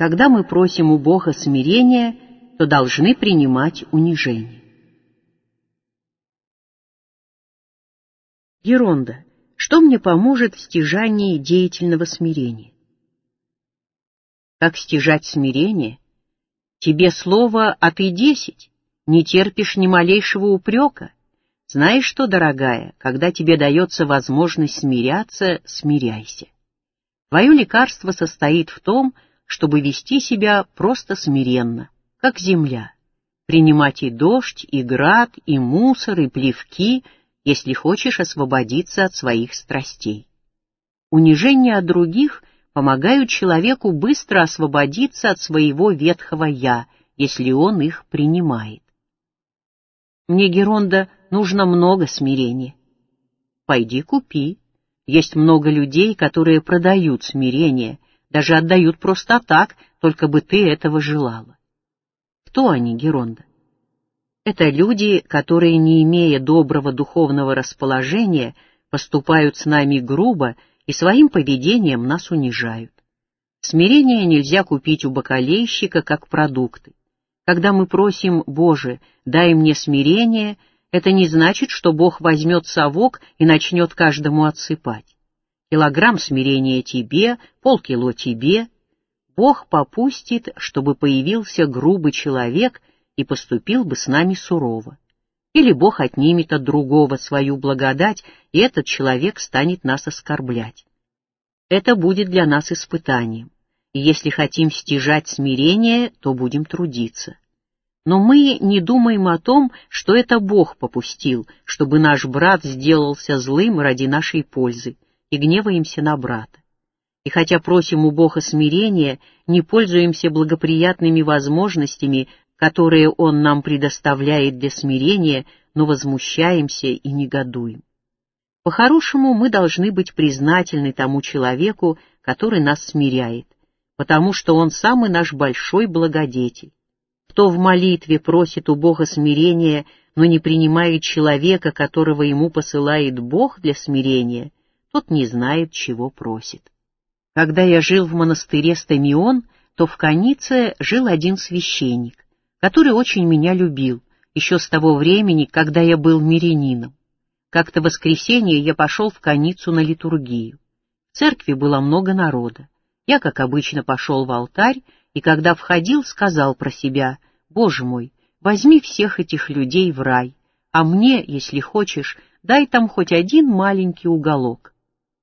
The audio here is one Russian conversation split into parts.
когда мы просим у Бога смирения, то должны принимать унижение. Геронда, что мне поможет в стяжании деятельного смирения? Как стяжать смирение? Тебе слово, а ты 10, не терпишь ни малейшего упрека. Знаешь что, дорогая, когда тебе дается возможность смиряться, смиряйся. Твое лекарство состоит в том, чтобы вести себя просто смиренно, как земля, принимать и дождь, и град, и мусор, и плевки, если хочешь освободиться от своих страстей. Унижения от других помогают человеку быстро освободиться от своего ветхого «я», если он их принимает. Мне, Геронда, нужно много смирения. Пойди купи. Есть много людей, которые продают смирение, даже отдают просто так, только бы ты этого желала. Кто они, Геронда? Это люди, которые, не имея доброго духовного расположения, поступают с нами грубо и своим поведением нас унижают. Смирение нельзя купить у бакалейщика как продукты. Когда мы просим: «Боже, дай мне смирение», это не значит, что Бог возьмет совок и начнет каждому отсыпать. Килограмм смирения тебе, полкило тебе. Бог попустит, чтобы появился грубый человек и поступил бы с нами сурово. Или Бог отнимет от другого свою благодать, и этот человек станет нас оскорблять. Это будет для нас испытанием, и если хотим стяжать смирение, то будем трудиться. Но мы не думаем о том, что это Бог попустил, чтобы наш брат сделался злым ради нашей пользы, и гневаемся на брата. И хотя просим у Бога смирения, не пользуемся благоприятными возможностями, которые Он нам предоставляет для смирения, но возмущаемся и негодуем. По-хорошему, мы должны быть признательны тому человеку, который нас смиряет, потому что он самый наш большой благодетель. Кто в молитве просит у Бога смирения, но не принимает человека, которого ему посылает Бог для смирения, тот не знает, чего просит. Когда я жил в монастыре Стамион, то в Канице жил один священник, который очень меня любил, еще с того времени, когда я был мирянином. Как-то в воскресенье я пошел в Каницу на литургию. В церкви было много народа. Я, как обычно, пошел в алтарь, и когда входил, сказал про себя: «Боже мой, возьми всех этих людей в рай, а мне, если хочешь, дай там хоть один маленький уголок».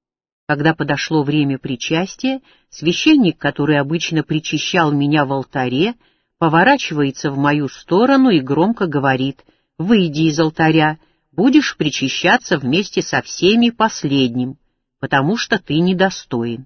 Когда подошло время причастия, священник, который обычно причащал меня в алтаре, поворачивается в мою сторону и громко говорит: «Выйди из алтаря, будешь причащаться вместе со всеми последним, потому что ты недостоин».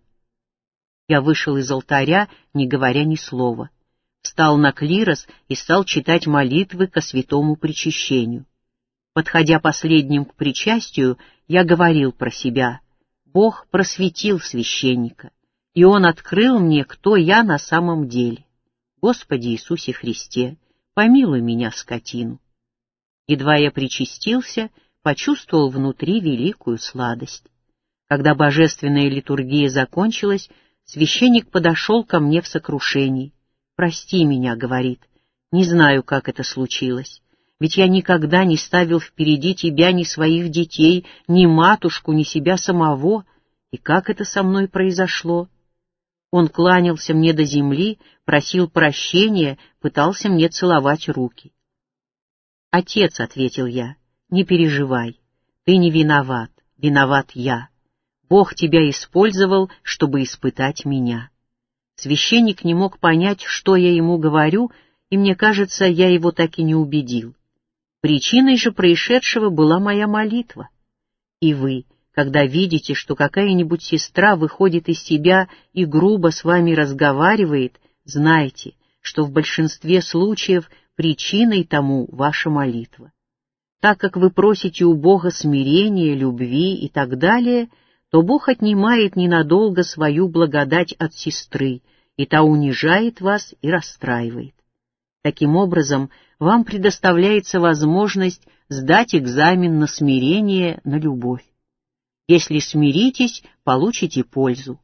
Я вышел из алтаря, не говоря ни слова. Встал на клирос и стал читать молитвы ко святому причащению. Подходя последним к причастию, я говорил про себя: Бог просветил священника, и Он открыл мне, кто я на самом деле. Господи Иисусе Христе, помилуй меня, скотину. Едва я причастился, почувствовал внутри великую сладость. Когда божественная литургия закончилась, священник подошел ко мне в сокрушении. «Прости меня», — говорит, — «не знаю, как это случилось, ведь я никогда не ставил впереди тебя ни своих детей, ни матушку, ни себя самого, и как это со мной произошло?» Он кланялся мне до земли, просил прощения, пытался мне целовать руки. «Отец», — ответил я, — «не переживай, ты не виноват, виноват я. Бог тебя использовал, чтобы испытать меня». Священник не мог понять, что я ему говорю, и мне кажется, я его так и не убедил. Причиной же происшедшего была моя молитва. И вы, когда видите, что какая-нибудь сестра выходит из себя и грубо с вами разговаривает, знайте, что в большинстве случаев причиной тому ваша молитва. Так как вы просите у Бога смирения, любви и так далее, то Бог отнимает ненадолго свою благодать от сестры, и та унижает вас и расстраивает. Таким образом, вам предоставляется возможность сдать экзамен на смирение, на любовь. Если смиритесь, получите пользу.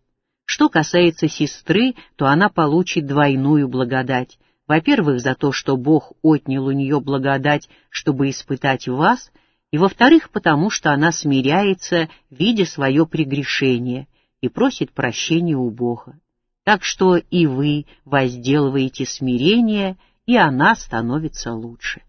Что касается сестры, то она получит двойную благодать. Во-первых, за то, что Бог отнял у нее благодать, чтобы испытать вас, и во-вторых, потому что она смиряется, видя свое прегрешение, и просит прощения у Бога. Так что и вы возделываете смирение, и она становится лучше.